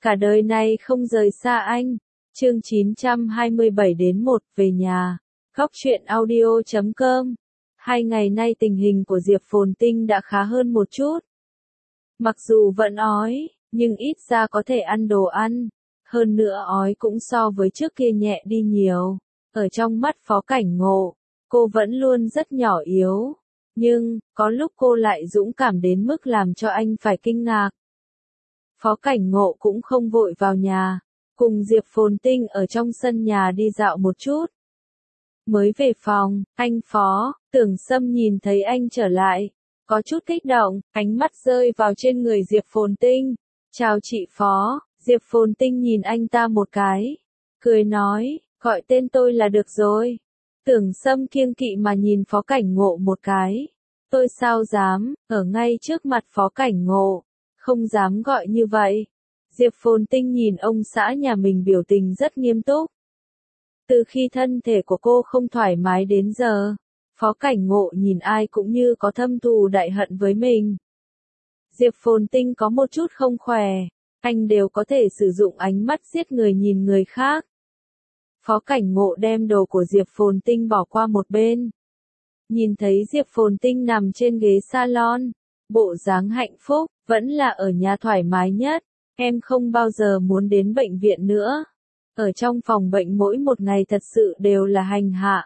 cả đời này không rời xa anh. Chương 927 đến 1 về nhà. Góc truyện audio.com. 2 ngày nay tình hình của Diệp Phồn Tinh đã khá hơn một chút. Mặc dù vẫn ói, nhưng ít ra có thể ăn đồ ăn. Hơn nữa ói cũng so với trước kia nhẹ đi nhiều. Ở trong mắt Phó Cảnh Ngộ, cô vẫn luôn rất nhỏ yếu. Nhưng, có lúc cô lại dũng cảm đến mức làm cho anh phải kinh ngạc. Phó Cảnh Ngộ cũng không vội vào nhà, cùng Diệp Phồn Tinh ở trong sân nhà đi dạo một chút. Mới về phòng, anh Phó, Tưởng Sâm nhìn thấy anh trở lại, có chút kích động, ánh mắt rơi vào trên người Diệp Phồn Tinh. Chào chị Phó, Diệp Phồn Tinh nhìn anh ta một cái, cười nói, gọi tên tôi là được rồi. Tưởng Sâm kiêng kỵ mà nhìn Phó Cảnh Ngộ một cái. Tôi sao dám, ở ngay trước mặt Phó Cảnh Ngộ, không dám gọi như vậy. Diệp Phồn Tinh nhìn ông xã nhà mình biểu tình rất nghiêm túc. Từ khi thân thể của cô không thoải mái đến giờ, Phó Cảnh Ngộ nhìn ai cũng như có thâm thù đại hận với mình. Diệp Phồn Tinh có một chút không khỏe, anh đều có thể sử dụng ánh mắt giết người nhìn người khác. Phó Cảnh Ngộ đem đồ của Diệp Phồn Tinh bỏ qua một bên. Nhìn thấy Diệp Phồn Tinh nằm trên ghế salon, bộ dáng hạnh phúc, vẫn là ở nhà thoải mái nhất, em không bao giờ muốn đến bệnh viện nữa. Ở trong phòng bệnh mỗi một ngày thật sự đều là hành hạ.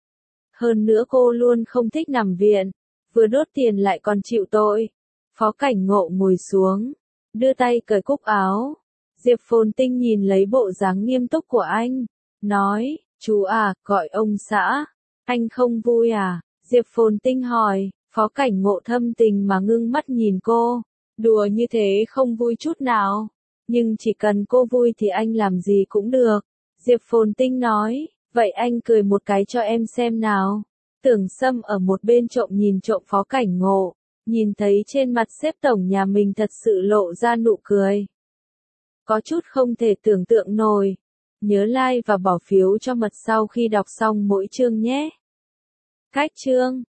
Hơn nữa cô luôn không thích nằm viện, vừa đốt tiền lại còn chịu tội. Phó Cảnh Ngộ ngồi xuống, đưa tay cởi cúc áo. Diệp Phồn Tinh nhìn lấy bộ dáng nghiêm túc của anh, nói, chú à, gọi ông xã, anh không vui à? Diệp Phồn Tinh hỏi. Phó Cảnh Ngộ thâm tình mà ngưng mắt nhìn cô, đùa như thế không vui chút nào, nhưng chỉ cần cô vui thì anh làm gì cũng được. Diệp Phồn Tinh nói, vậy anh cười một cái cho em xem nào. Tưởng Sâm ở một bên trộm nhìn trộm Phó Cảnh Ngộ, nhìn thấy trên mặt sếp tổng nhà mình thật sự lộ ra nụ cười. Có chút không thể tưởng tượng nổi. Nhớ like và bỏ phiếu cho Mật sau khi đọc xong mỗi chương nhé. Cách chương